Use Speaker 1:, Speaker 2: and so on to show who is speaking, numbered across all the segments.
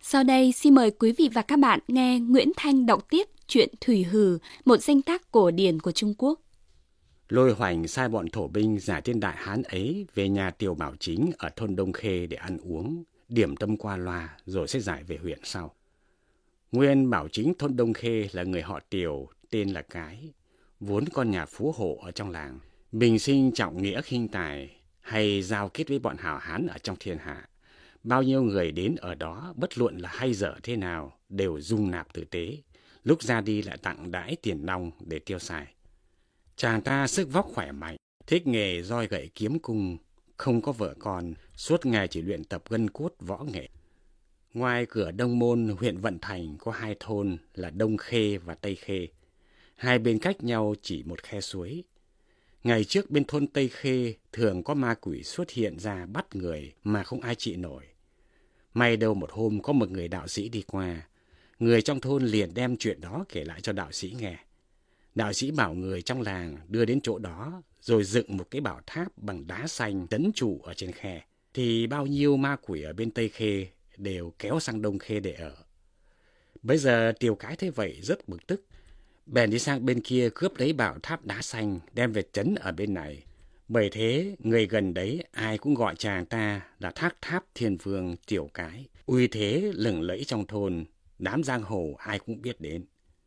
Speaker 1: Sau đây xin mời quý vị và các bạn nghe Nguyễn Thanh đọc tiếp truyện Thủy Hừ, một danh tác cổ điển của Trung Quốc.
Speaker 2: Lôi Hoành sai bọn thổ binh giả tên đại hán ấy về nhà Tiều Bảo Chính ở thôn Đông Khê để ăn uống, điểm tâm qua loa rồi sẽ giải về huyện sau. Nguyên Bảo Chính thôn Đông Khê là người họ Tiều, tên là Cái, vốn con nhà phú hộ ở trong làng, bình sinh trọng nghĩa khinh tài, hay giao kết với bọn hào hán ở trong thiên hạ. Bao nhiêu người đến ở đó, bất luận là hay dở thế nào, đều dung nạp tử tế, lúc ra đi lại tặng đãi tiền nong để tiêu xài. Chàng ta sức vóc khỏe mạnh, thích nghề roi gậy kiếm cung, không có vợ con, suốt ngày chỉ luyện tập gân cốt võ nghệ. Ngoài cửa Đông Môn, huyện Vận Thành có hai thôn là Đông Khê và Tây Khê. Hai bên cách nhau chỉ một khe suối. Ngày trước bên thôn Tây Khê thường có ma quỷ xuất hiện ra bắt người mà không ai trị nổi. May đâu một hôm có một người đạo sĩ đi qua, người trong thôn liền đem chuyện đó kể lại cho đạo sĩ nghe. Đạo sĩ bảo người trong làng đưa đến chỗ đó, rồi dựng một cái bảo tháp bằng đá xanh trấn trụ ở trên khe. Thì bao nhiêu ma quỷ ở bên Tây Khê đều kéo sang Đông Khê để ở. Bây giờ Tiều Cái thấy vậy rất bực tức, bèn đi sang bên kia cướp lấy bảo tháp đá xanh đem về trấn ở bên này. Bởi thế người gần đấy ai cũng gọi chàng ta là Thác Tháp Thiên Vương Tiều Cái, uy thế lừng lẫy trong thôn, đám giang hồ ai cũng biết đến.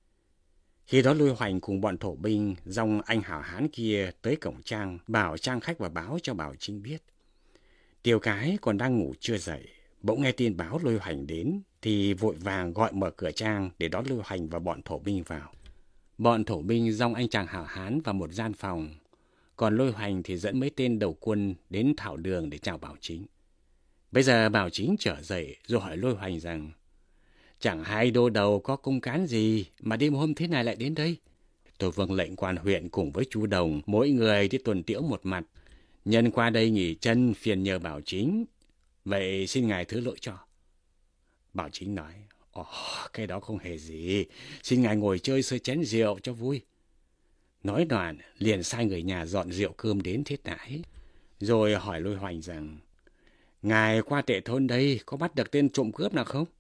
Speaker 2: Khi đó Lôi Hoành cùng bọn thổ binh dòng anh hảo hán kia tới cổng trang, bảo trang khách và báo cho Bảo Chính biết. Tiều Cái còn đang ngủ chưa dậy, bỗng nghe tin báo Lôi Hoành đến thì vội vàng gọi mở cửa trang để đón Lôi Hoành và bọn thổ binh vào. Bọn thổ binh dòng anh chàng hảo hán vào một gian phòng, còn Lôi Hoành thì dẫn mấy tên đầu quân đến thảo đường để chào Bảo Chính. Bây giờ Bảo Chính trở dậy rồi hỏi Lôi Hoành rằng: chẳng hay đô đầu có công cán gì mà đêm hôm thế này lại đến đây? Tôi vâng lệnh quan huyện cùng với chú Đồng mỗi người đi tuần tiễu một mặt, nhân qua đây nghỉ chân phiền nhờ Bảo Chính, vậy xin ngài thứ lỗi cho. Bảo Chính nói: cái đó không hề gì, xin ngài ngồi chơi sơi chén rượu cho vui. Nói đoạn liền sai người nhà dọn rượu cơm đến thiết đãi, rồi hỏi Lôi Hoành rằng: ngài qua Tệ thôn đây có bắt được tên trộm cướp nào không?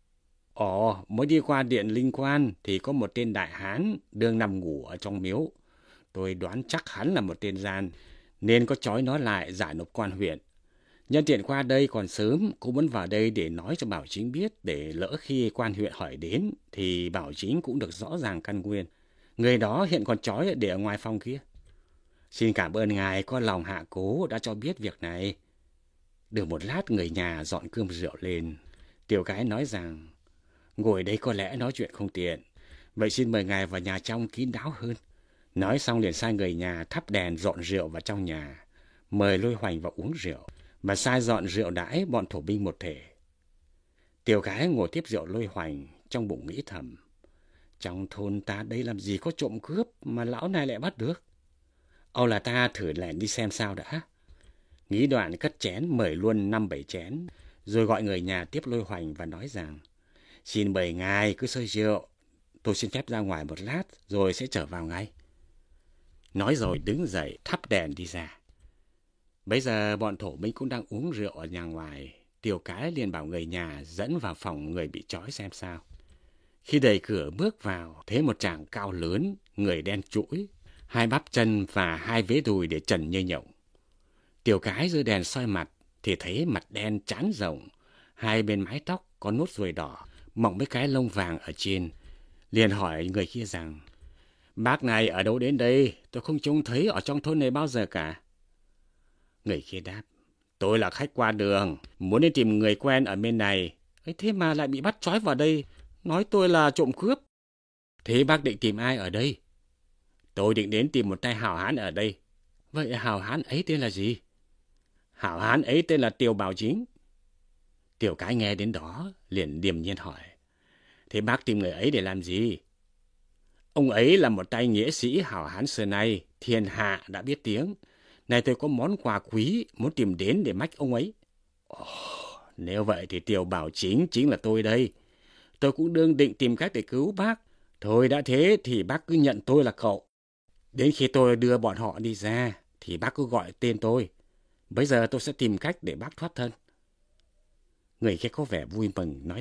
Speaker 2: Mới đi qua điện Linh Quan thì có một tên đại hán đương nằm ngủ ở trong miếu. Tôi đoán chắc hắn là một tên gian, nên có trói nó lại giải nộp quan huyện. Nhân tiện qua đây còn sớm, cũng muốn vào đây để nói cho Bảo Chính biết, để lỡ khi quan huyện hỏi đến thì Bảo Chính cũng được rõ ràng căn nguyên. Người đó hiện còn trói để ở ngoài phòng kia. Xin cảm ơn ngài có lòng hạ cố đã cho biết việc này. Được một lát người nhà dọn cơm rượu lên, Tiều Cái nói rằng: ngồi đây có lẽ nói chuyện không tiện, vậy xin mời ngài vào nhà trong kín đáo hơn. Nói xong liền sai người nhà thắp đèn dọn rượu vào trong nhà, mời Lôi Hoành vào uống rượu, và sai dọn rượu đãi bọn thổ binh một thể. Tiều Cái ngồi tiếp rượu Lôi Hoành, trong bụng nghĩ thầm: trong thôn ta đây làm gì có trộm cướp mà lão này lại bắt được. Âu là ta thử lẻn đi xem sao đã. Nghĩ đoạn cất chén mời luôn 5-7 chén, rồi gọi người nhà tiếp Lôi Hoành và nói rằng: xin mời ngài cứ sơi rượu, tôi xin phép ra ngoài một lát rồi sẽ trở vào ngay. Nói rồi đứng dậy thắp đèn đi ra. Bây giờ bọn thổ binh cũng đang uống rượu ở nhà ngoài. Tiều Cái liền bảo người nhà dẫn vào phòng người bị trói xem sao. Khi đẩy cửa bước vào, thấy một chàng cao lớn, người đen trũi, 2 bắp chân và 2 vế đùi để trần như nhộng. Tiều Cái giơ đèn soi mặt thì thấy mặt đen trán rộng, 2 bên mái tóc có nốt ruồi đỏ, mỏng mấy cái lông vàng ở trên. Liền hỏi người kia rằng: bác này ở đâu đến đây? Tôi không trông thấy ở trong thôn này bao giờ cả. Người kia đáp: tôi là khách qua đường, muốn đi tìm người quen ở bên này. Thế mà lại bị bắt trói vào đây, nói tôi là trộm cướp. Thế bác định tìm ai ở đây? Tôi định đến tìm một tay hảo hán ở đây. Vậy hảo hán ấy tên là gì? Hảo hán ấy tên là Tiều Bảo Chính. Tiều Cái nghe đến đó liền điềm nhiên hỏi: thế bác tìm người ấy để làm gì? Ông ấy là một tay nghĩa sĩ hảo hán xưa nay, thiên hạ đã biết tiếng. Này tôi có món quà quý muốn tìm đến để mách ông ấy. Nếu vậy thì Tiều Bảo Chính chính là tôi đây. Tôi cũng đương định tìm cách để cứu bác. Thôi đã thế thì bác cứ nhận tôi là cậu. Đến khi tôi đưa bọn họ đi ra thì bác cứ gọi tên tôi. Bây giờ tôi sẽ tìm cách để bác thoát thân. Người kia có vẻ vui mừng nói rằng: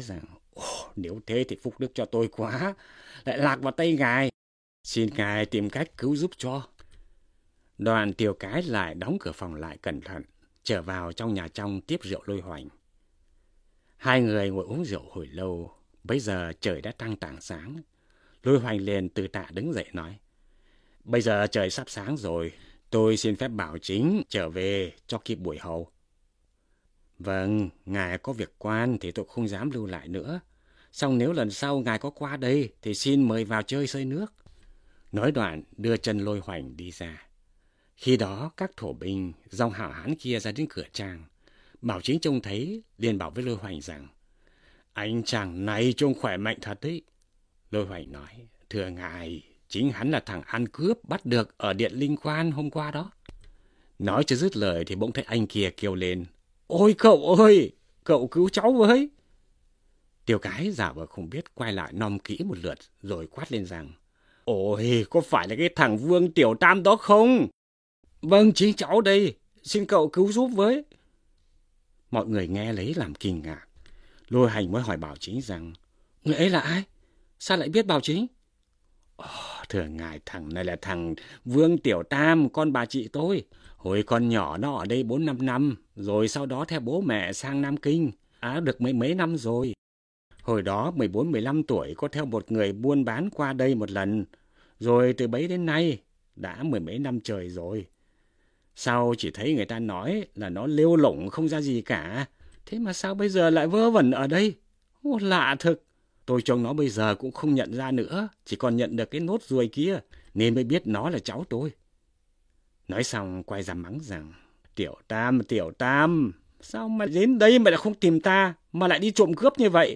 Speaker 2: Nếu thế thì phúc đức cho tôi quá, lại lạc vào tay ngài. Xin ngài tìm cách cứu giúp cho. Đoàn Tiều Cái lại đóng cửa phòng lại cẩn thận, trở vào trong nhà trong tiếp rượu Lôi Hoành. Hai người ngồi uống rượu hồi lâu, bây giờ trời đã tăng tảng sáng. Lôi Hoành liền từ tạ đứng dậy nói: Bây giờ trời sắp sáng rồi, tôi xin phép bảo chính trở về cho kịp buổi hầu. Vâng, ngài có việc quan thì tôi không dám lưu lại nữa. Xong nếu lần sau ngài có qua đây thì xin mời vào chơi sơi nước. Nói đoạn đưa chân Lôi Hoành đi ra. Khi đó các thổ binh dòng hảo hán kia ra đến cửa trang. Bảo chính trông thấy liền bảo với Lôi Hoành rằng: Anh chàng này trông khỏe mạnh thật đấy. Lôi Hoành nói: Thưa ngài, chính hắn là thằng ăn cướp bắt được ở Điện Linh Quan hôm qua đó. Nói chưa dứt lời thì bỗng thấy anh kia kêu lên: Ôi cậu ơi, cậu cứu cháu với. Tiều Cái giả vờ không biết, quay lại nom kỹ một lượt rồi quát lên rằng: Ôi, có phải là cái thằng Vương Tiểu Tam đó không? Vâng, chính cháu đây, xin cậu cứu giúp với. Mọi người nghe lấy làm kinh ngạc. Lôi Hành mới hỏi Bảo Chính rằng: Người ấy là ai? Sao lại biết Bảo Chính? Thưa ngài, thằng này là thằng Vương Tiểu Tam, con bà chị tôi. Hồi con nhỏ nó ở đây 4-5 năm, rồi sau đó theo bố mẹ sang Nam Kinh, được mấy năm rồi. Hồi đó 14-15 tuổi có theo một người buôn bán qua đây một lần, rồi từ bấy đến nay đã 10 mấy năm trời rồi. Sau chỉ thấy người ta nói là nó lêu lổng không ra gì cả, thế mà sao bây giờ lại vớ vẩn ở đây? Lạ thực. Tôi trông nó bây giờ cũng không nhận ra nữa, chỉ còn nhận được cái nốt ruồi kia, nên mới biết nó là cháu tôi. Nói xong quay ra mắng rằng: Tiểu Tam, sao mà đến đây mà lại không tìm ta, mà lại đi trộm cướp như vậy?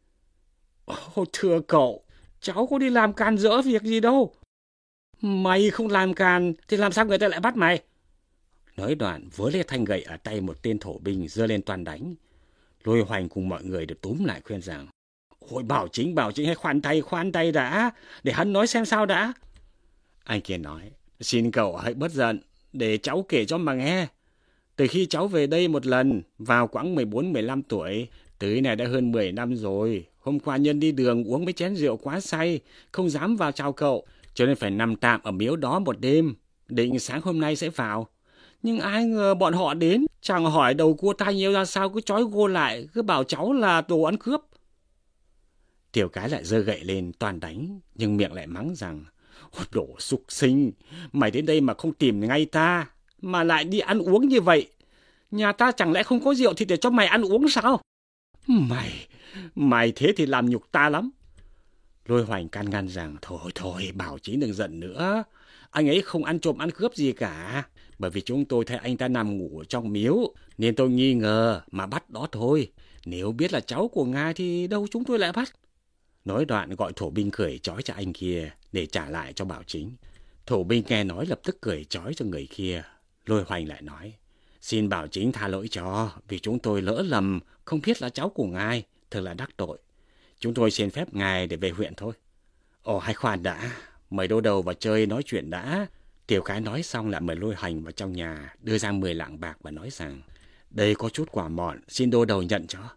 Speaker 2: Thưa cậu, cháu có đi làm càn rỡ việc gì đâu. Mày không làm càn thì làm sao người ta lại bắt mày? Nói đoạn vớ lấy thanh gậy ở tay một tên thổ binh giơ lên toan đánh. Lôi Hoành cùng mọi người được túm lại khuyên rằng: Ôi Bảo Chính hãy khoan tay đã, để hắn nói xem sao đã. Anh kia nói: Xin cậu hãy bớt giận, để cháu kể cho mà nghe. Từ khi cháu về đây một lần, vào quãng 14-15 tuổi, tới này đã hơn 10 năm rồi. Hôm qua nhân đi đường uống mấy chén rượu quá say, không dám vào chào cậu, cho nên phải nằm tạm ở miếu đó một đêm, định sáng hôm nay sẽ vào. Nhưng ai ngờ bọn họ đến, chẳng hỏi đầu cua tai nheo ra sao, cứ trói gô lại, cứ bảo cháu là đồ ăn cướp. Tiểu Cái lại giơ gậy lên toàn đánh, nhưng miệng lại mắng rằng: Đồ súc sinh, mày đến đây mà không tìm ngay ta, mà lại đi ăn uống như vậy. Nhà ta chẳng lẽ không có rượu thì để cho mày ăn uống sao? Mày thế thì làm nhục ta lắm. Lôi Hoành can ngăn rằng: Thôi, Bảo Chính đừng giận nữa. Anh ấy không ăn trộm ăn cướp gì cả. Bởi vì chúng tôi thấy anh ta nằm ngủ trong miếu, nên tôi nghi ngờ mà bắt đó thôi. Nếu biết là cháu của ngài thì đâu chúng tôi lại bắt. Nói đoạn gọi thổ binh cười trói cho anh kia để trả lại cho Bảo Chính. Thổ binh nghe nói lập tức cười trói cho người kia. Lôi Hoành lại nói: Xin Bảo Chính tha lỗi cho, vì chúng tôi lỡ lầm, không biết là cháu của ngài, thật là đắc tội. Chúng tôi xin phép ngài để về huyện thôi. Hãy khoan đã, mời đô đầu vào chơi nói chuyện đã. Tiểu Cái nói xong lại mời Lôi Hoành vào trong nhà, đưa ra 10 lạng bạc và nói rằng: Đây có chút quà mọn, xin đô đầu nhận cho.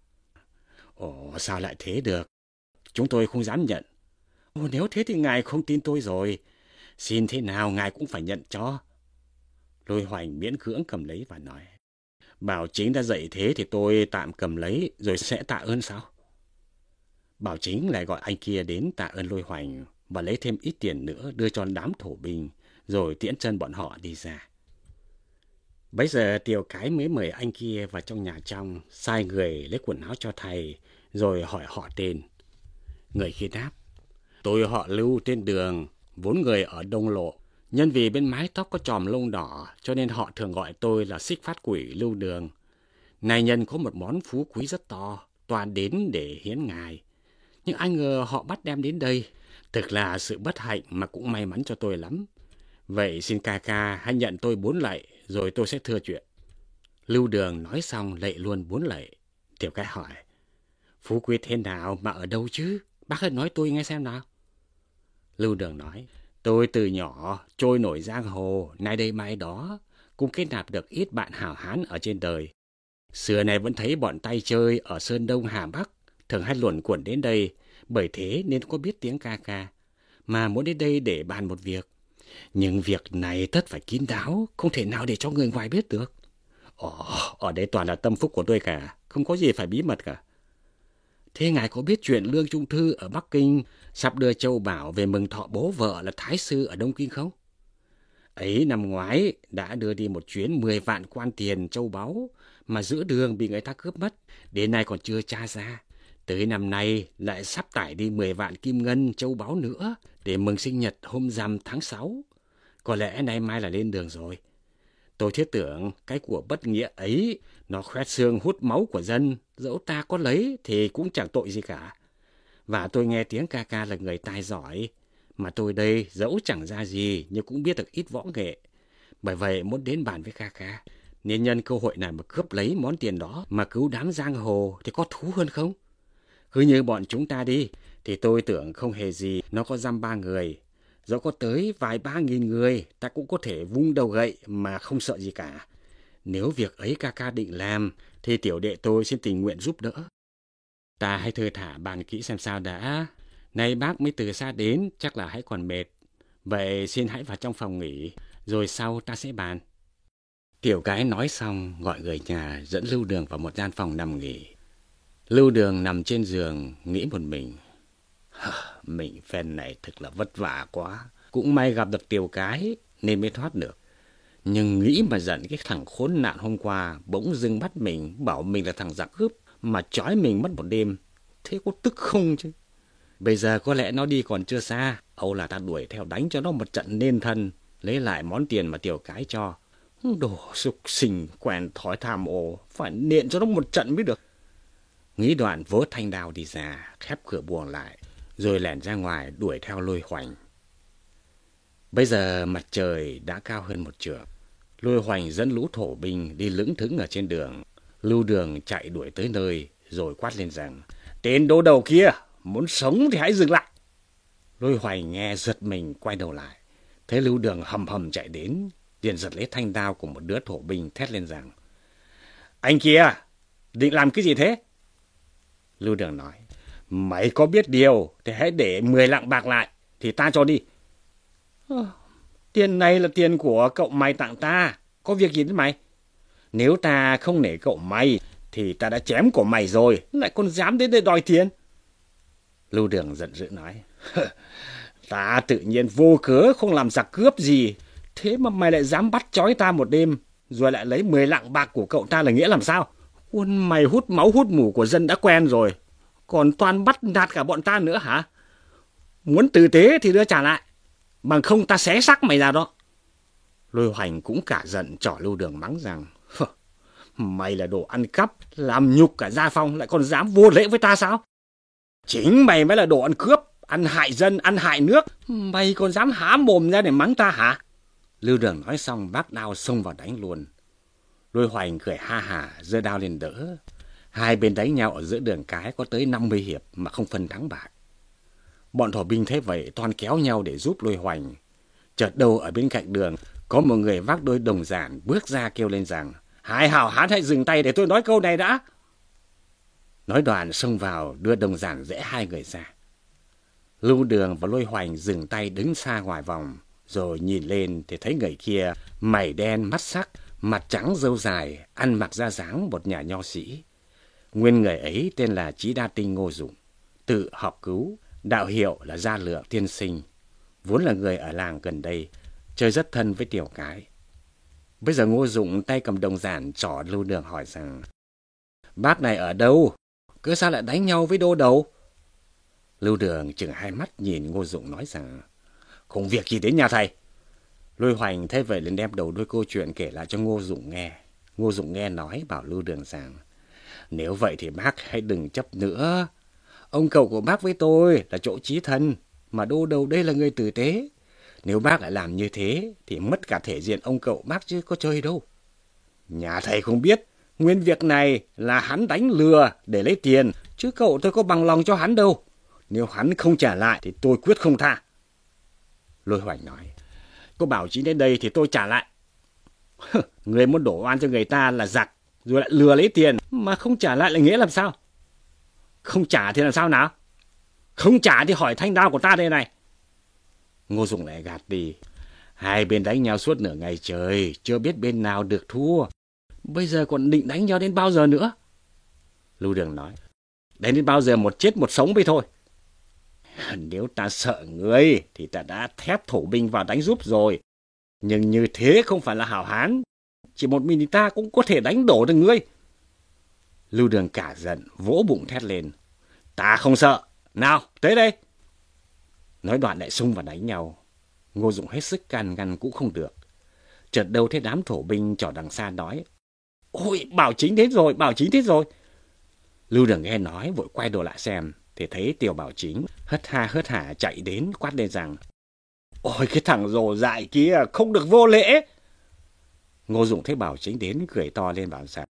Speaker 2: Sao lại thế được? Chúng tôi không dám nhận. Nếu thế thì ngài không tin tôi rồi. Xin thế nào ngài cũng phải nhận cho. Lôi Hoành miễn cưỡng cầm lấy và nói: Bảo Chính đã dạy thế thì tôi tạm cầm lấy rồi sẽ tạ ơn sao? Bảo Chính lại gọi anh kia đến tạ ơn Lôi Hoành và lấy thêm ít tiền nữa đưa cho đám thổ binh, rồi tiễn chân bọn họ đi ra. Bấy giờ Tiều Cái mới mời anh kia vào trong nhà trong, sai người lấy quần áo cho thầy, rồi hỏi họ tên. Người kia đáp: Tôi họ Lưu tên Đường, vốn người ở Đông Lộ. Nhân vì bên mái tóc có chòm lông đỏ, cho nên họ thường gọi tôi là Xích Phát Quỷ Lưu Đường. Này nhân có một món phú quý rất to, toàn đến để hiến ngài. Nhưng ai ngờ họ bắt đem đến đây. Thực là sự bất hạnh mà cũng may mắn cho tôi lắm. Vậy xin ca hãy nhận tôi 4 lạy, rồi tôi sẽ thưa chuyện. Lưu Đường nói xong lạy luôn 4 lạy. Tiểu Cái hỏi: Phú quý thế nào mà ở đâu chứ? Bác hãy nói tôi nghe xem nào. Lưu Đường nói: Tôi từ nhỏ trôi nổi giang hồ, nay đây mai đó, cũng kết nạp được ít bạn hảo hán ở trên đời. Xưa này vẫn thấy bọn tay chơi ở Sơn Đông Hà Bắc, thường hay luẩn quẩn đến đây, bởi thế nên có biết tiếng ca ca, mà muốn đến đây để bàn một việc. Nhưng việc này tất phải kín đáo, không thể nào để cho người ngoài biết được. Ở đây toàn là tâm phúc của tôi cả, không có gì phải bí mật cả. Thế ngài có biết chuyện Lương Trung Thư ở Bắc Kinh sắp đưa Châu Bảo về mừng thọ bố vợ là Thái sư ở Đông Kinh không? Ấy năm ngoái đã đưa đi một chuyến 10 vạn quan tiền châu báu mà giữa đường bị người ta cướp mất, đến nay còn chưa tra ra. Tới năm nay lại sắp tải đi 10 vạn kim ngân châu báu nữa để mừng sinh nhật hôm rằm tháng 6. Có lẽ nay mai là lên đường rồi. Tôi thiết tưởng cái của bất nghĩa ấy nó khoét xương hút máu của dân, dẫu ta có lấy thì cũng chẳng tội gì cả. Và tôi nghe tiếng ca ca là người tài giỏi, mà tôi đây dẫu chẳng ra gì nhưng cũng biết được ít võ nghệ. Bởi vậy muốn đến bàn với ca ca, nên nhân cơ hội này mà cướp lấy món tiền đó mà cứu đám giang hồ thì có thú hơn không? Cứ như bọn chúng ta đi, thì tôi tưởng không hề gì nó có dăm 3 người. Dẫu có tới vài 3.000 người, ta cũng có thể vung đầu gậy mà không sợ gì cả. Nếu việc ấy ca ca định làm, thì tiểu đệ tôi xin tình nguyện giúp đỡ. Ta hãy thưa thả bàn kỹ xem sao đã. Nay bác mới từ xa đến, chắc là hãy còn mệt. Vậy xin hãy vào trong phòng nghỉ, rồi sau ta sẽ bàn. Tiểu gái nói xong, gọi người nhà dẫn Lưu Đường vào một gian phòng nằm nghỉ. Lưu Đường nằm trên giường, nghĩ một mình. Mình phen này thực là vất vả quá. Cũng may gặp được Tiểu Cái nên mới thoát được. Nhưng nghĩ mà giận cái thằng khốn nạn hôm qua bỗng dưng bắt mình, bảo mình là thằng giặc cướp mà trói mình mất một đêm. Thế có tức không chứ? Bây giờ có lẽ nó đi còn chưa xa. Âu là ta đuổi theo đánh cho nó một trận nên thân, lấy lại món tiền mà Tiểu Cái cho. Đồ súc sinh quen thói tham ô, phải nện cho nó một trận mới được. Nghĩ đoạn vớ thanh đao đi ra, khép cửa buồng lại, rồi lẻn ra ngoài đuổi theo Lôi Hoành. Bây giờ mặt trời đã cao hơn một trượng. Lôi Hoành dẫn lũ thổ binh đi lững thững ở trên đường. Lưu Đường chạy đuổi tới nơi, rồi quát lên rằng: "Tên đô đầu kia, muốn sống thì hãy dừng lại." Lôi Hoành nghe giật mình quay đầu lại, thấy Lưu Đường hầm hầm chạy đến, liền giật lấy thanh đao của một đứa thổ binh thét lên rằng: "Anh kia, định làm cái gì thế?" Lưu Đường nói: "Mày có biết điều thì hãy để 10 lạng bạc lại, thì ta cho đi." Tiền này là tiền của cậu mày tặng ta, có việc gì đến mày? Nếu ta không nể cậu mày, thì ta đã chém của mày rồi, lại còn dám đến đây đòi tiền. Lưu Đường giận dữ nói: "Ta tự nhiên vô cớ không làm giặc cướp gì, thế mà mày lại dám bắt trói ta một đêm, rồi lại lấy 10 lạng bạc của cậu ta là nghĩa làm sao? Quân mày hút máu hút mủ của dân đã quen rồi, còn toàn bắt nạt cả bọn ta nữa hả? Muốn tử tế thì đưa trả lại, bằng không ta xé xác mày ra đó." Lôi Hoành cũng cả giận trỏ Lưu Đường mắng rằng: "Mày là đồ ăn cắp, làm nhục cả gia phong, lại còn dám vô lễ với ta sao? Chính mày mới là đồ ăn cướp, ăn hại dân, ăn hại nước, mày còn dám há mồm ra để mắng ta hả?" Lưu Đường nói xong vác đao xông vào đánh luôn. Lôi Hoành cười ha hả, giơ đao lên đỡ. Hai bên đánh nhau ở giữa đường cái có tới 50 hiệp mà không phân thắng bại. Bọn thổ binh thế vậy toàn kéo nhau để giúp Lôi Hoành. Chợt đâu ở bên cạnh đường có một người vác đôi đồng giản bước ra kêu lên rằng: "Hai hảo hán hãy dừng tay để tôi nói câu này đã." Nói đoạn xông vào đưa đồng giản rẽ hai người ra. Lưu Đường và Lôi Hoành dừng tay đứng xa ngoài vòng, rồi nhìn lên thì thấy người kia mày đen mắt sắc, mặt trắng râu dài, ăn mặc ra dáng một nhà nho sĩ. Nguyên người ấy tên là Chí Đa Tinh Ngô Dụng, tự học cứu, đạo hiệu là Gia Lượng tiên sinh, vốn là người ở làng gần đây, chơi rất thân với Tiểu Cái. Bây giờ Ngô Dụng tay cầm đồng giản trỏ Lưu Đường hỏi rằng: "Bác này ở đâu? Cứ sao lại đánh nhau với đô đầu?" Lưu Đường chừng hai mắt nhìn Ngô Dụng nói rằng: "Không việc gì đến nhà thầy." Lôi Hoành thế vậy liền đem đầu đuôi câu chuyện kể lại cho Ngô Dụng nghe. Ngô Dụng nghe nói bảo Lưu Đường rằng: "Nếu vậy thì bác hãy đừng chấp nữa. Ông cậu của bác với tôi là chỗ chí thân, mà đô đầu đây là người tử tế. Nếu bác lại làm như thế thì mất cả thể diện ông cậu bác chứ có chơi đâu. Nhà thầy không biết, nguyên việc này là hắn đánh lừa để lấy tiền, chứ cậu tôi có bằng lòng cho hắn đâu. Nếu hắn không trả lại thì tôi quyết không tha." Lôi Hoành nói: "Có bảo chí đến đây thì tôi trả lại." "Người muốn đổ oan cho người ta là giặc, rồi lại lừa lấy tiền mà không trả lại là nghĩa làm sao?" Không trả thì làm sao nào? Không trả thì hỏi thanh đao của ta đây này. Ngô Dụng lại gạt đi. Hai bên đánh nhau suốt nửa ngày trời, chưa biết bên nào được thua. Bây giờ còn định đánh nhau đến bao giờ nữa? Lưu Đường nói, đánh đến bao giờ một chết một sống bây thôi. Nếu ta sợ ngươi thì ta đã thép thổ binh vào đánh giúp rồi. Nhưng như thế không phải là hảo hán. Chỉ một mình ta cũng có thể đánh đổ được ngươi. Lưu Đường cả giận, vỗ bụng thét lên. Ta không sợ. Nào, tới đây. Nói đoạn lại xung vào đánh nhau. Ngô Dụng hết sức can ngăn cũng không được. Chợt đâu thấy đám thổ binh trỏ đằng xa nói. Ôi, Bảo Chính đến rồi, Bảo Chính đến rồi. Lưu Đường nghe nói vội quay đầu lại xem. Thì thấy Tiểu Bảo Chính hất hả chạy đến quát lên rằng. Ôi, cái thằng rồ dại kia không được vô lễ. Ngô Dụng thấy Bảo Chính đến cười to lên bảo rằng.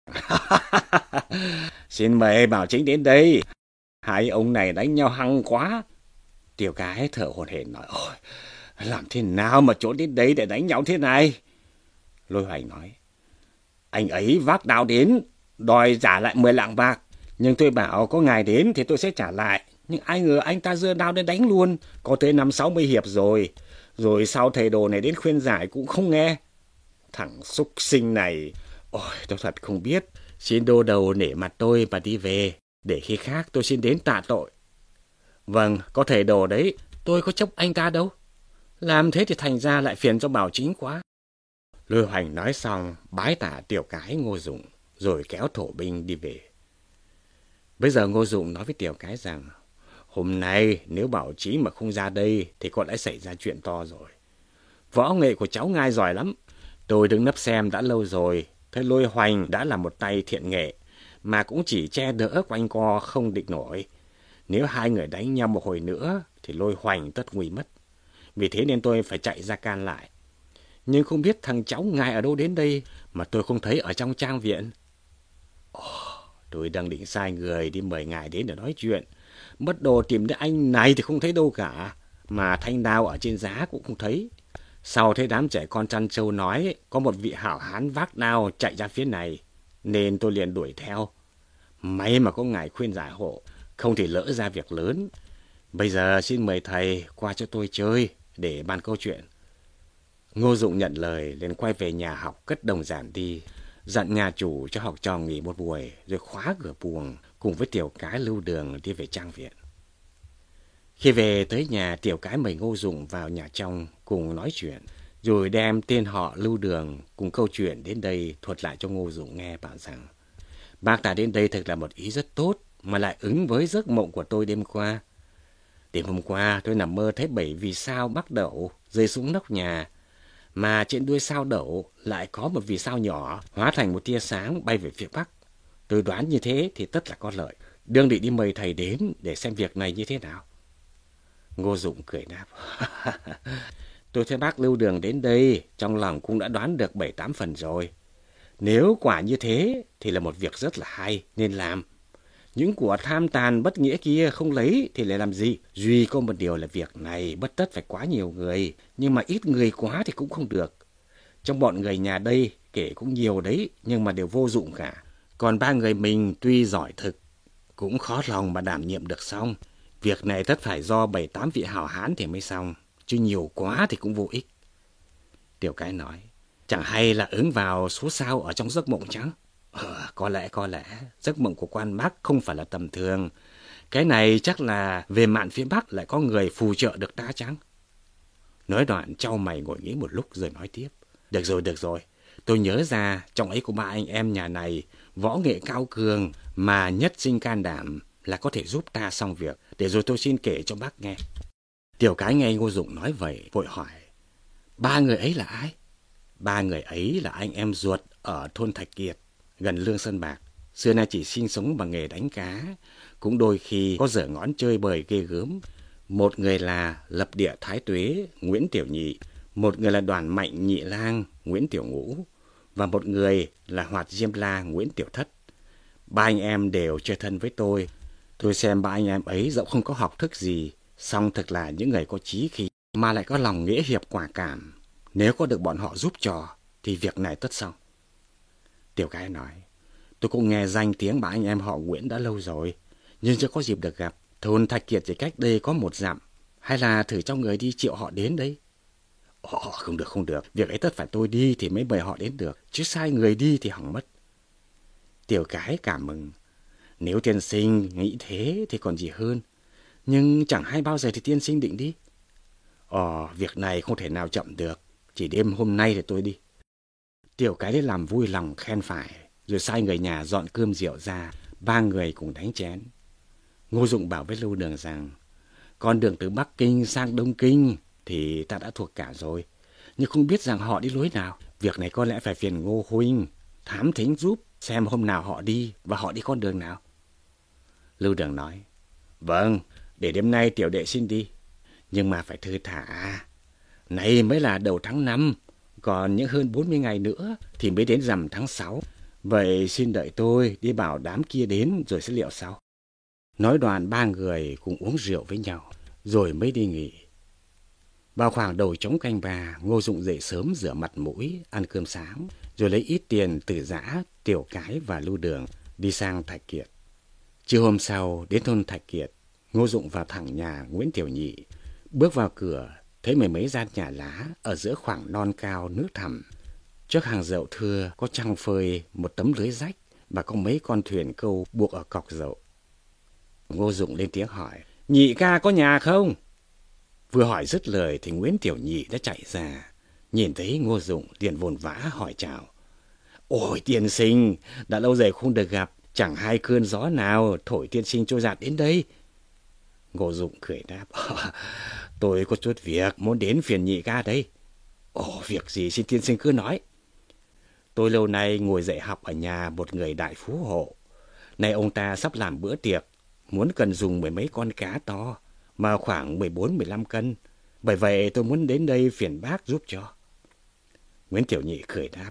Speaker 2: Xin mời Bảo Chính đến đây. Hai ông này đánh nhau hăng quá. Tiểu Cái thở hổn hển nói. Ôi, làm thế nào mà trốn đến đấy để đánh nhau thế này? Lôi Hoành nói. Anh ấy vác đao đến, đòi trả lại 10 lạng bạc. Nhưng tôi bảo có ngài đến thì tôi sẽ trả lại. Nhưng ai ngờ anh ta giơ đao đến đánh luôn. Có tới 50-60 hiệp rồi. Rồi sau thầy đồ này đến khuyên giải cũng không nghe. Thằng súc sinh này. Ôi, tôi thật không biết. Xin đô đầu nể mặt tôi mà đi về. Để khi khác tôi xin đến tạ tội. Vâng, có thầy đồ đấy. Tôi có chấp anh ta đâu. Làm thế thì thành ra lại phiền cho Bảo Chính quá. Lôi Hoành nói xong, bái tạ Tiểu Cái Ngô Dụng, rồi kéo thổ binh đi về. Bây giờ Ngô Dụng nói với Tiểu Cái rằng, hôm nay nếu Bảo Chí mà không ra đây thì có lẽ xảy ra chuyện to rồi. Võ nghệ của cháu Ngai giỏi lắm. Tôi đứng nấp xem đã lâu rồi, thấy Lôi Hoành đã là một tay thiện nghệ, mà cũng chỉ che đỡ quanh co không địch nổi. Nếu hai người đánh nhau một hồi nữa thì Lôi Hoành tất nguy mất. Vì thế nên tôi phải chạy ra can lại. Nhưng không biết thằng cháu Ngài ở đâu đến đây mà tôi không thấy ở trong trang viện. Tôi đang định sai người đi mời ngài đến để nói chuyện. Mất đồ tìm đến anh này thì không thấy đâu cả. Mà thanh đao ở trên giá cũng không thấy. Sau thấy đám trẻ con chăn trâu nói có một vị hảo hán vác đao chạy ra phía này. Nên tôi liền đuổi theo. May mà có ngài khuyên giải hộ. Không thì lỡ ra việc lớn. Bây giờ xin mời thầy qua cho tôi chơi để bàn câu chuyện. Ngô Dụng nhận lời liền quay về nhà học cất đồng giản đi. Dặn nhà chủ cho học trò nghỉ một buổi rồi khóa cửa buồng cùng với Tiểu Cái Lưu Đường đi về trang viện. Khi về tới nhà, Tiểu Cái mời Ngô Dụng vào nhà trong cùng nói chuyện, rồi đem tên họ Lưu Đường cùng câu chuyện đến đây thuật lại cho Ngô Dụng nghe, bảo rằng bác ta đến đây thật là một ý rất tốt mà lại ứng với giấc mộng của tôi đêm qua. Đêm hôm qua tôi nằm mơ thấy 7 vì sao Bắc Đẩu rơi xuống nóc nhà, mà trên đuôi sao Đẩu lại có một vì sao nhỏ hóa thành một tia sáng bay về phía Bắc. Tôi đoán như thế thì tất là có lợi. Đương định đi mời thầy đến để xem việc này như thế nào. Ngô Dụng cười đáp. Tôi thấy bác Lưu Đường đến đây, trong lòng cũng đã đoán được 7-8 phần rồi. Nếu quả như thế thì là một việc rất là hay, nên làm. Những của tham tàn bất nghĩa kia không lấy thì lại làm gì? Duy có một điều là việc này bất tất phải quá nhiều người, nhưng mà ít người quá thì cũng không được. Trong bọn người nhà đây, kể cũng nhiều đấy, nhưng mà đều vô dụng cả. Còn 3 người mình tuy giỏi thực, cũng khó lòng mà đảm nhiệm được xong. Việc này tất phải do 7-8 vị hảo hán thì mới xong, chứ nhiều quá thì cũng vô ích. Tiểu Cái nói, chẳng hay là ứng vào số sao ở trong giấc mộng chăng? Có lẽ, giấc mộng của quan Bắc không phải là tầm thường. Cái này chắc là về mạn phía Bắc lại có người phù trợ được ta chăng? Nói đoạn chau mày ngồi nghĩ một lúc rồi nói tiếp. Được rồi, tôi nhớ ra trong ấy có 3 anh em nhà này, võ nghệ cao cường mà nhất sinh can đảm là có thể giúp ta xong việc. Để rồi tôi xin kể cho bác nghe. Tiểu Cái nghe Ngô Dụng nói vậy, vội hỏi, 3 người ấy là ai? 3 người ấy là anh em ruột ở thôn Thạch Kiệt, gần Lương Sơn Bạc. Xưa nay chỉ sinh sống bằng nghề đánh cá, cũng đôi khi có dở ngón chơi bời ghê gớm. Một người là Lập Địa Thái Tuế, Nguyễn Tiểu Nhị, một người là Đoàn Mạnh Nhị Lang, Nguyễn Tiểu Ngũ, và một người là Hoạt Diêm La, Nguyễn Tiểu Thất. 3 anh em đều chơi thân với tôi. Tôi xem 3 anh em ấy dẫu không có học thức gì, song thực là những người có chí khí, mà lại có lòng nghĩa hiệp quả cảm. Nếu có được bọn họ giúp trò, thì việc này tất xong. Tiểu Cái nói, tôi cũng nghe danh tiếng 3 anh em họ Nguyễn đã lâu rồi, nhưng chưa có dịp được gặp. Thôn Thạch Kiệt chỉ cách đây có 1 dặm. Hay là thử cho người đi triệu họ đến đây? Không được, không được. Việc ấy tất phải tôi đi thì mới mời họ đến được. Chứ sai người đi thì hỏng mất. Tiểu Cái cảm mừng. Nếu tiên sinh nghĩ thế thì còn gì hơn. Nhưng chẳng hay bao giờ thì tiên sinh định đi. Việc này không thể nào chậm được. Chỉ đêm hôm nay thì tôi đi. Tiểu Cái lấy làm vui lòng khen phải. Rồi sai người nhà dọn cơm rượu ra. 3 người cùng đánh chén. Ngô Dụng bảo với Lưu Đường rằng con đường từ Bắc Kinh sang Đông Kinh thì ta đã thuộc cả rồi. Nhưng không biết rằng họ đi lối nào. Việc này có lẽ phải phiền Ngô huynh thám thính giúp xem hôm nào họ đi và họ đi con đường nào. Lưu Đường nói, vâng, để đêm nay tiểu đệ xin đi. Nhưng mà phải thư thả. Nay mới là đầu tháng 5, còn những hơn 40 ngày nữa thì mới đến rằm tháng 6. Vậy xin đợi tôi đi bảo đám kia đến rồi sẽ liệu sau. Nói đoạn 3 người cùng uống rượu với nhau, rồi mới đi nghỉ. Vào khoảng đầu trống canh 3, Ngô Dụng dậy sớm rửa mặt mũi, ăn cơm sáng, rồi lấy ít tiền từ Dã, Tiểu Cái và Lưu Đường đi sang Thạch Kiệt. Trưa hôm sau, đến thôn Thạch Kiệt, Ngô Dụng vào thẳng nhà Nguyễn Tiểu Nhị. Bước vào cửa, thấy mười mấy gian nhà lá ở giữa khoảng non cao nước thẳm. Trước hàng dậu thưa có trăng phơi, một tấm lưới rách và có mấy con thuyền câu buộc ở cọc dậu. Ngô Dụng lên tiếng hỏi, Nhị ca có nhà không? Vừa hỏi dứt lời thì Nguyễn Tiểu Nhị đã chạy ra. Nhìn thấy Ngô Dụng liền vồn vã hỏi chào. Ôi tiên sinh, đã lâu rồi không được gặp, chẳng hay cơn gió nào thổi tiên sinh trôi dạt đến đây. Ngô Dụng cười đáp, tôi có chút việc muốn đến phiền nhị ca đây. Việc gì xin tiên sinh cứ nói. Tôi lâu nay ngồi dạy học ở nhà một người đại phú hộ. Nay ông ta sắp làm bữa tiệc, muốn cần dùng mười mấy con cá to, mà khoảng 14-15 cân. Bởi vậy tôi muốn đến đây phiền bác giúp cho. Nguyễn Tiểu Nhị cười đáp,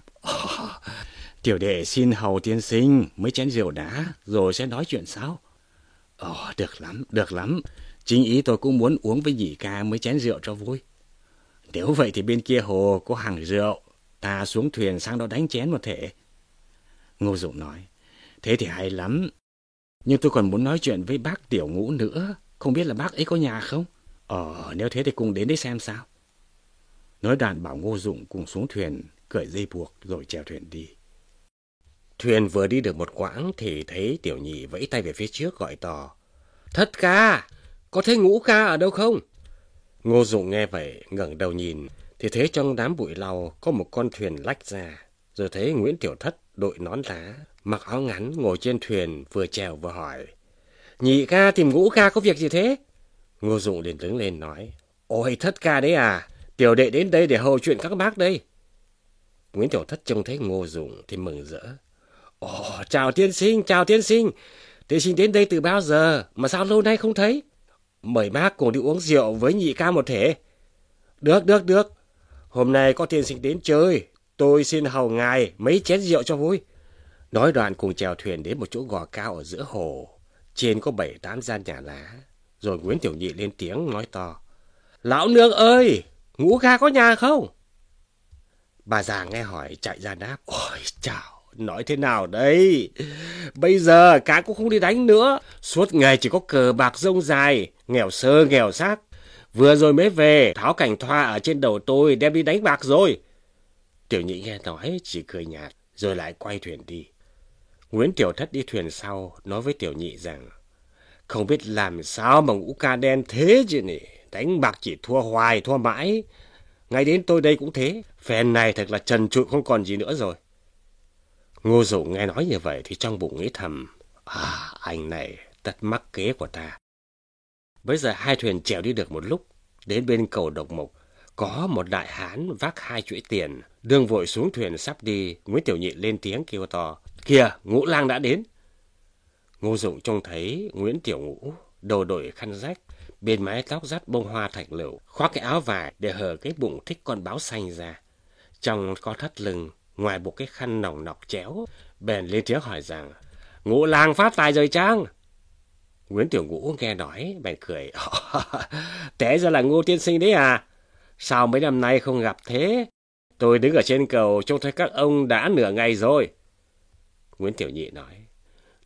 Speaker 2: tiểu đệ xin hầu tiên sinh mấy chén rượu đã, rồi sẽ nói chuyện sau. Được lắm. Chính ý tôi cũng muốn uống với nhị ca mấy chén rượu cho vui. Nếu vậy thì bên kia hồ có hàng rượu, ta xuống thuyền sang đó đánh chén một thể. Ngô Dụng nói, thế thì hay lắm. Nhưng tôi còn muốn nói chuyện với bác Tiểu Ngũ nữa, không biết là bác ấy có nhà không? Nếu thế thì cùng đến đấy xem sao. Nói đoạn bảo Ngô Dụng cùng xuống thuyền, cởi dây buộc rồi chèo thuyền đi. Thuyền vừa đi được một quãng thì thấy Tiểu Nhị vẫy tay về phía trước gọi to, Thất ca, có thấy Ngũ ca ở đâu không? Ngô Dụng nghe vậy ngẩng đầu nhìn thì thấy trong đám bụi lau có một con thuyền lách ra, rồi thấy Nguyễn Tiểu Thất đội nón lá, mặc áo ngắn ngồi trên thuyền vừa chèo vừa hỏi, Nhị ca tìm Ngũ ca có việc gì thế? Ngô Dụng liền đứng lên nói, ôi Thất ca đấy à, tiểu đệ đến đây để hầu chuyện các bác đây. Nguyễn Tiểu Thất trông thấy Ngô Dụng thì mừng rỡ, chào tiên sinh, tiên sinh đến đây từ bao giờ mà sao lâu nay không thấy? Mời bác cùng đi uống rượu với nhị ca một thể. Được. Hôm nay có tiên sinh đến chơi, tôi xin hầu ngài mấy chén rượu cho vui. Nói đoạn cùng chèo thuyền đến một chỗ gò cao ở giữa hồ. Trên có 7-8 gian nhà lá. Rồi Nguyễn Tiểu Nhị lên tiếng nói to, Lão nương ơi, Ngũ ca có nhà không? Bà già nghe hỏi chạy ra đáp, ôi chào, nói thế nào đây? Bây giờ cá cũng không đi đánh nữa, suốt ngày chỉ có cờ bạc rông dài, nghèo sơ nghèo xác. Vừa rồi mới về, tháo cảnh thoa ở trên đầu tôi đem đi đánh bạc rồi. Tiểu Nhị nghe nói chỉ cười nhạt, rồi lại quay thuyền đi. Nguyễn Tiểu Thất đi thuyền sau, nói với Tiểu Nhị rằng, không biết làm sao mà Ngũ ca đen thế chứ nhỉ, đánh bạc chỉ thua hoài thua mãi. Ngay đến tôi đây cũng thế, phen này thật là trần trụi không còn gì nữa rồi. Ngô Dụng nghe nói như vậy thì trong bụng nghĩ thầm, anh này tất mắc kế của ta. Bây giờ hai thuyền chèo đi được một lúc, đến bên cầu Độc Mộc, có một đại hán vác 2 chuỗi tiền, đương vội xuống thuyền sắp đi. Nguyễn Tiểu Nhị lên tiếng kêu to, kìa, Ngũ lang đã đến. Ngô Dụng trông thấy Nguyễn Tiểu Ngũ, đầu đội khăn rách, bên mái tóc dắt bông hoa thạch lựu, khoác cái áo vải để hở cái bụng thích con báo xanh ra. Trong có thắt lưng, ngoài buộc cái khăn nòng nọc chéo, bèn lên tiếng hỏi rằng, Ngũ lang phát tài rồi chăng? Nguyễn Tiểu Ngũ nghe nói, bèn cười, té ra là Ngô tiên sinh đấy à? Sao mấy năm nay không gặp thế? Tôi đứng ở trên cầu trông thấy các ông đã nửa ngày rồi. Nguyễn Tiểu Nhị nói,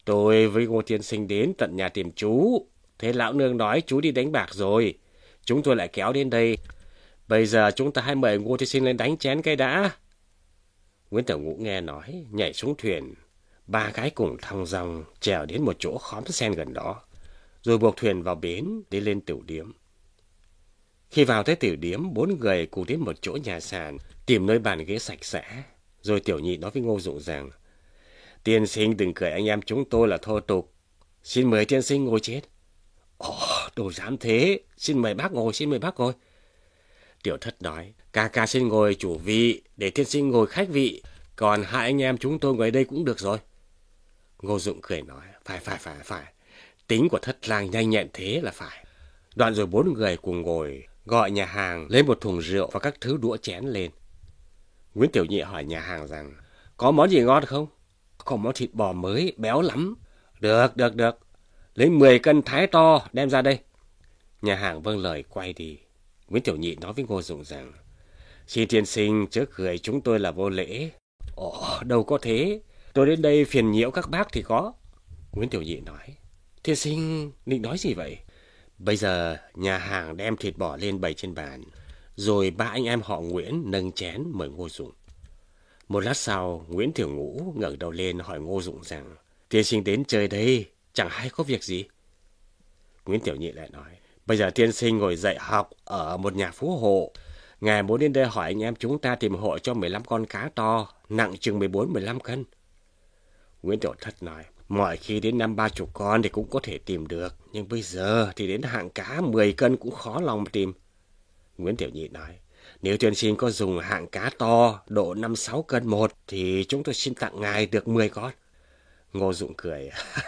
Speaker 2: Tôi với Ngô tiên sinh đến tận nhà tìm chú. Thế lão nương nói chú đi đánh bạc rồi. Chúng tôi lại kéo đến đây. Bây giờ chúng ta hãy mời Ngô tiên sinh lên đánh chén cái đã. Nguyễn Tiểu Ngũ nghe nói, nhảy xuống thuyền. Ba gái cùng thong dong trèo đến một chỗ khóm sen gần đó, rồi buộc thuyền vào bến đi lên tiểu điếm. Khi vào tới tiểu điếm, 4 người cùng đến một chỗ nhà sàn, tìm nơi bàn ghế sạch sẽ. Rồi Tiểu Nhị nói với Ngô Dụng rằng, tiên sinh đừng cười anh em chúng tôi là thô tục. Xin mời tiên sinh ngồi chết. Ồ, đồ dám thế. Xin mời bác ngồi, xin mời bác ngồi. Tiểu Thất nói, ca xin ngồi chủ vị, để tiên sinh ngồi khách vị. Còn hai anh em chúng tôi ngồi đây cũng được rồi. Ngô Dụng cười nói, phải. Tính của Thất lang nhanh nhẹn thế là phải. Đoạn rồi 4 người cùng ngồi, gọi nhà hàng lấy một thùng rượu và các thứ đũa chén lên. Nguyễn Tiểu Nhị hỏi nhà hàng rằng, có món gì ngon không? Có món thịt bò mới, béo lắm. Được. Lấy 10 cân thái to, đem ra đây. Nhà hàng vâng lời quay đi. Nguyễn Tiểu Nhị nói với Ngô Dụng rằng, xin tiên sinh chớ cười chúng tôi là vô lễ. Ồ, đâu có thế. Tôi đến đây phiền nhiễu các bác thì có. Nguyễn Tiểu Nhị nói, tiên sinh định nói gì vậy? Bây giờ nhà hàng đem thịt bò lên bày trên bàn, rồi ba anh em họ Nguyễn nâng chén mời Ngô Dụng. Một lát sau, Nguyễn Tiểu Ngũ ngẩng đầu lên hỏi Ngô Dụng rằng, tiên sinh đến chơi đây, chẳng hay có việc gì. Nguyễn Tiểu Nhị lại nói, bây giờ tiên sinh ngồi dạy học ở một nhà phú hộ. Ngài muốn đến đây hỏi anh em chúng ta tìm hộ cho 15 con cá to, nặng chừng 14-15 cân. Nguyễn Tiểu Thất nói, mọi khi đến 50-30 con thì cũng có thể tìm được, nhưng bây giờ thì đến hạng cá 10 cân cũng khó lòng mà tìm. Nguyễn Tiểu Nhị nói, nếu tiên sinh có dùng hạng cá to độ 5-6 cân một thì chúng tôi xin tặng ngài được 10 con. Ngô Dụng cười.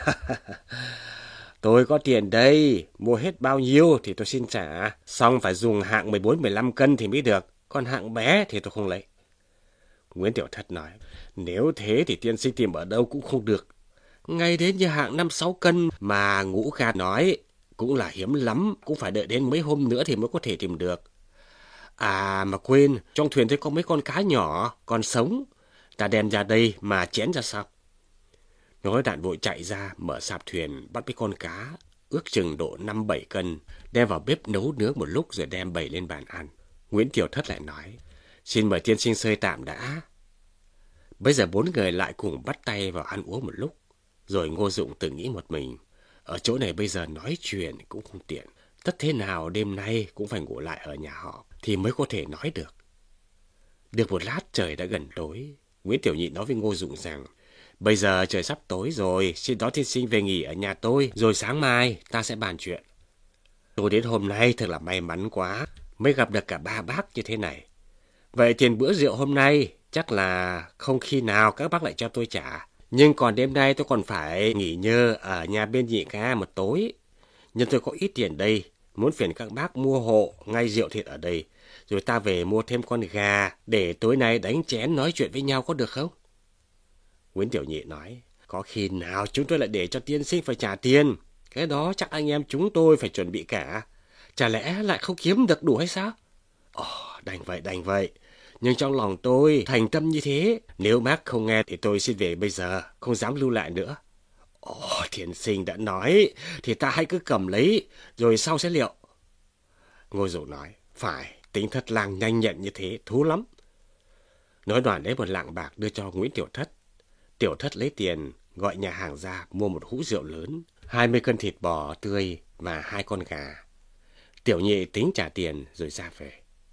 Speaker 2: Tôi có tiền đây, mua hết bao nhiêu thì tôi xin trả, xong phải dùng hạng 14-15 cân thì mới được, còn hạng bé thì tôi không lấy. Nguyễn Tiểu Thất nói, nếu thế thì tiên sinh tìm ở đâu cũng không được. Ngay đến như hạng 5-6 cân mà Ngũ Kha nói cũng là hiếm lắm, cũng phải đợi đến mấy hôm nữa thì mới có thể tìm được. À mà quên, trong thuyền thấy có mấy con cá nhỏ, còn sống, ta đem ra đây mà chén ra sao? Nói đoạn vội chạy ra, mở sạp thuyền, bắt mấy con cá, ước chừng độ 5-7 cân, đem vào bếp nấu nướng một lúc rồi đem bày lên bàn ăn. Nguyễn Tiểu Thất lại nói, xin mời tiên sinh xơi tạm đã. Bây giờ 4 người lại cùng bắt tay vào ăn uống một lúc, rồi Ngô Dụng tự nghĩ một mình, ở chỗ này bây giờ nói chuyện cũng không tiện, tất thế nào đêm nay cũng phải ngủ lại ở nhà họ thì mới có thể nói được. Được một lát trời đã gần tối, Nguyễn Tiểu Nhị nói với Ngô Dụng rằng, bây giờ trời sắp tối rồi, xin đón tiên sinh về nghỉ ở nhà tôi, rồi sáng mai ta sẽ bàn chuyện. Tôi đến hôm nay thật là may mắn quá, mới gặp được cả 3 bác như thế này. Vậy tiền bữa rượu hôm nay chắc là không khi nào các bác lại cho tôi trả. Nhưng còn đêm nay tôi còn phải nghỉ ngơi ở nhà bên Nhị ca một tối. Nhưng tôi có ít tiền đây, muốn phiền các bác mua hộ ngay rượu thịt ở đây, rồi ta về mua thêm con gà để tối nay đánh chén nói chuyện với nhau có được không? Nguyễn Tiểu Nhị nói, có khi nào chúng tôi lại để cho tiên sinh phải trả tiền? Cái đó chắc anh em chúng tôi phải chuẩn bị cả. Chả lẽ lại không kiếm được đủ hay sao? Ồ, đành vậy. Nhưng trong lòng tôi thành tâm như thế. Nếu bác không nghe thì tôi xin về bây giờ, không dám lưu lại nữa. Ồ, tiên sinh đã nói, thì ta hãy cứ cầm lấy, rồi sau sẽ liệu. Ngô Dụng nói, phải, tính Thất lang nhanh nhẹn như thế, thú lắm. Nói đoạn lấy một lạng bạc đưa cho Nguyễn Tiểu Thất. Tiểu Thất lấy tiền, gọi nhà hàng ra mua một hũ rượu lớn, 20 cân thịt bò tươi và 2 con gà. Tiểu Nhị tính trả tiền rồi ra về.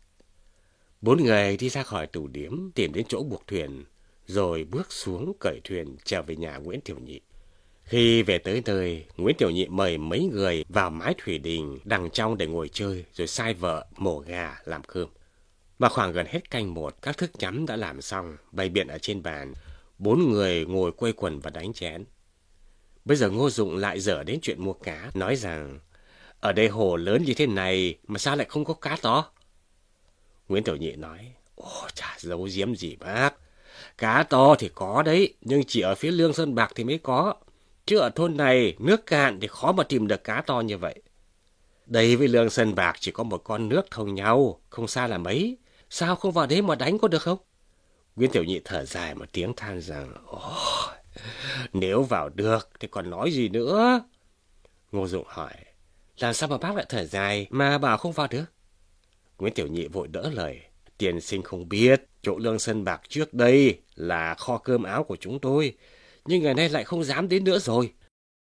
Speaker 2: 4 người đi ra khỏi tủ điếm, tìm đến chỗ buộc thuyền, rồi bước xuống cởi thuyền trèo về nhà Nguyễn Tiểu Nhị. Khi về tới nơi, Nguyễn Tiểu Nhị mời mấy người vào mái thủy đình đằng trong để ngồi chơi, rồi sai vợ mổ gà làm cơm. Và khoảng gần hết canh 1, các thức nhắm đã làm xong, bày biện ở trên bàn. 4 người ngồi quây quần và đánh chén. Bây giờ Ngô Dụng lại dở đến chuyện mua cá, nói rằng, ở đây hồ lớn như thế này mà sao lại không có cá to? Nguyễn Tiểu Nhị nói, ồ, chả giấu giếm gì bác. Cá to thì có đấy, nhưng chỉ ở phía Lương Sơn Bạc thì mới có. Chứ ở thôn này, nước cạn thì khó mà tìm được cá to như vậy. Đây với Lương Sơn Bạc chỉ có một con nước thông nhau, không xa là mấy. Sao không vào đấy mà đánh có được không? Nguyễn Tiểu Nhị thở dài một tiếng than rằng, ồ,
Speaker 3: Nếu vào được thì còn nói gì nữa? Ngô Dụng hỏi. Làm sao mà bác lại thở dài mà bảo không vào được? Nguyễn Tiểu Nhị vội đỡ lời. Tiên sinh không biết, chỗ Lương Sơn Bạc trước đây là kho cơm áo của chúng tôi, nhưng ngày nay lại không dám đến nữa rồi.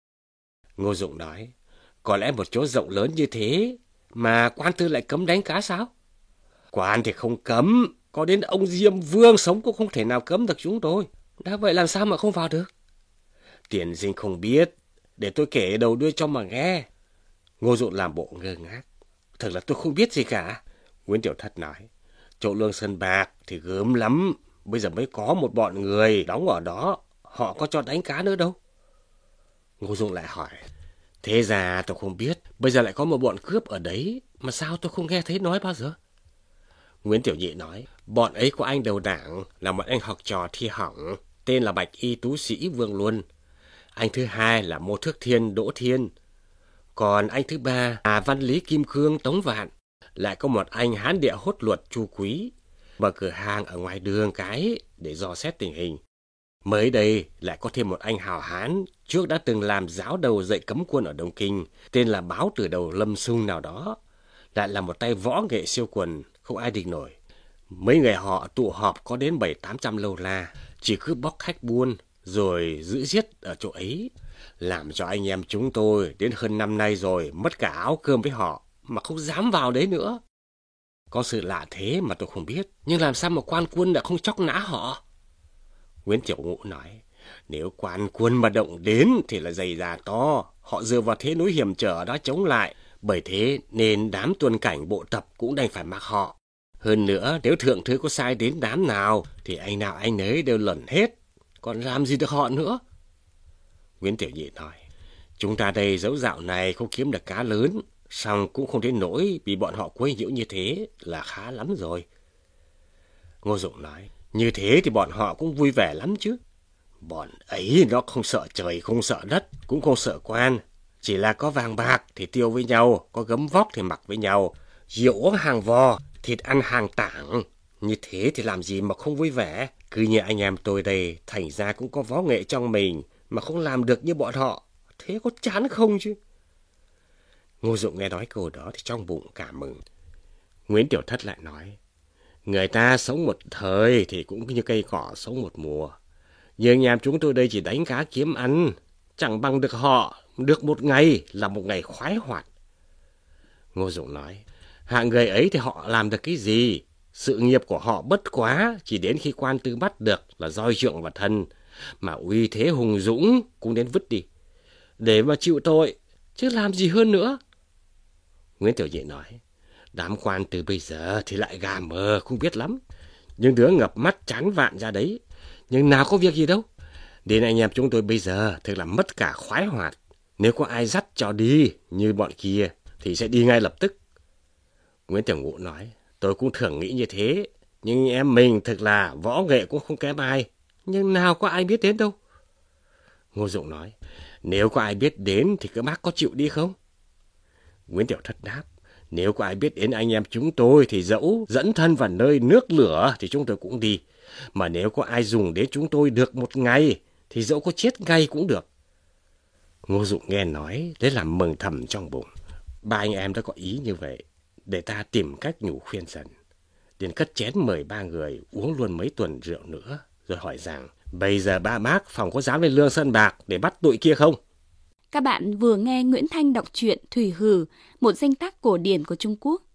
Speaker 3: Ngô Dụng nói, có lẽ một chỗ rộng lớn như thế mà quan tư lại cấm đánh cá sao? Quan thì không cấm, có đến ông Diêm Vương sống cũng không thể nào cấm được chúng tôi. Đã vậy làm sao mà không vào được? Tiên sinh không biết, để tôi kể đầu đuôi cho mà nghe. Ngô Dụng làm bộ ngơ ngác. Thật là tôi không biết gì cả. Nguyễn Tiểu Thất nói, chỗ Lương Sơn Bạc thì gớm lắm, bây giờ mới có một bọn người đóng ở đó, họ có cho đánh cá nữa đâu. Ngô Dụng lại hỏi, thế ra tôi không biết, bây giờ lại có một bọn cướp ở đấy, mà sao tôi không nghe thấy nói bao giờ? Nguyễn Tiểu Nhị nói, bọn ấy có anh đầu đảng là một anh học trò thi hỏng, tên là Bạch Y Tú Sĩ Vương Luân. Anh thứ hai là Mô Thước Thiên Đỗ Thiên. Còn anh thứ ba là Văn Lý Kim Cương Tống Vạn. Lại có một anh Hán Địa Hốt Luật Chu Quý, mở cửa hàng ở ngoài đường cái để dò xét tình hình. Mới đây lại có thêm một anh hào hán trước đã từng làm giáo đầu dạy cấm quân ở Đông Kinh, tên là Báo Từ Đầu Lâm Sung nào đó. Lại là một tay võ nghệ siêu quần, không ai địch nổi. Mấy người họ tụ họp có đến 700-800 lâu la, chỉ cứ bóc khách buôn rồi giữ giết ở chỗ ấy, làm cho anh em chúng tôi đến hơn năm nay rồi mất cả áo cơm với họ mà không dám vào đấy nữa. Có sự lạ thế mà tôi không biết, nhưng làm sao mà quan quân đã không chóc nã họ? Nguyễn Tiểu Ngũ nói, nếu quan quân mà động đến thì là dày già to, họ dựa vào thế núi hiểm trở đó chống lại, bởi thế nên đám tuần cảnh bộ tập cũng đành phải mặc họ. Hơn nữa, nếu thượng thư có sai đến đám nào thì anh nào anh ấy đều lẩn hết, còn làm gì được họ nữa? Nguyễn Tiểu Nhị nói, chúng ta đây dẫu dạo này không kiếm được cá lớn, song cũng không đến nỗi vì bọn họ quấy nhiễu như thế là khá lắm rồi. Ngô Dụng nói, như thế thì bọn họ cũng vui vẻ lắm chứ. Bọn ấy nó không sợ trời, không sợ đất, cũng không sợ quan. Chỉ là có vàng bạc thì tiêu với nhau, có gấm vóc thì mặc với nhau, rượu uống hàng vò, thịt ăn hàng tảng. Như thế thì làm gì mà không vui vẻ. Cứ như anh em tôi đây, thành ra cũng có võ nghệ trong mình, mà không làm được như bọn họ. Thế có chán không chứ? Ngô Dụng nghe nói câu đó thì trong bụng cảm mừng. Nguyễn Tiểu Thất lại nói, người ta sống một thời thì cũng như cây cỏ sống một mùa. Nhưng nhà chúng tôi đây chỉ đánh cá kiếm ăn, chẳng bằng được họ, được một ngày là một ngày khoái hoạt. Ngô Dụng nói, hạng người ấy thì họ làm được cái gì? Sự nghiệp của họ bất quá, chỉ đến khi quan tư bắt được là roi trượng vào thân, mà uy thế hùng dũng cũng đến vứt đi, để mà chịu tội, chứ làm gì hơn nữa. Nguyễn Tiểu Nhị nói, đám quan từ bây giờ thì lại gà mờ không biết lắm, nhưng đứa ngập mắt chán vạn ra đấy, nhưng nào có việc gì đâu. Đến anh em chúng tôi bây giờ thực là mất cả khoái hoạt. Nếu có ai dắt cho đi như bọn kia thì sẽ đi ngay lập tức. Nguyễn Tiểu Ngũ nói, tôi cũng thường nghĩ như thế, nhưng em mình thực là võ nghệ cũng không kém ai, nhưng nào có ai biết đến đâu. Ngô Dụng nói, nếu có ai biết đến thì các bác có chịu đi không? Nguyễn Tiểu Thất đáp, nếu có ai biết đến anh em chúng tôi thì dẫu dẫn thân vào nơi nước lửa thì chúng tôi cũng đi. Mà nếu có ai dùng đến chúng tôi được một ngày thì dẫu có chết ngay cũng được. Ngô Dụng nghe nói, lấy làm mừng thầm trong bụng. Ba anh em đã có ý như vậy, để ta tìm cách nhủ khuyên dần. Liền cất chén mời ba người uống luôn mấy tuần rượu nữa, rồi hỏi rằng, bây giờ ba bác phòng có dám lên Lương Sơn Bạc để bắt tụi kia không?
Speaker 1: Các bạn vừa nghe Nguyễn Thanh đọc truyện Thủy Hử, một danh tác cổ điển của Trung Quốc.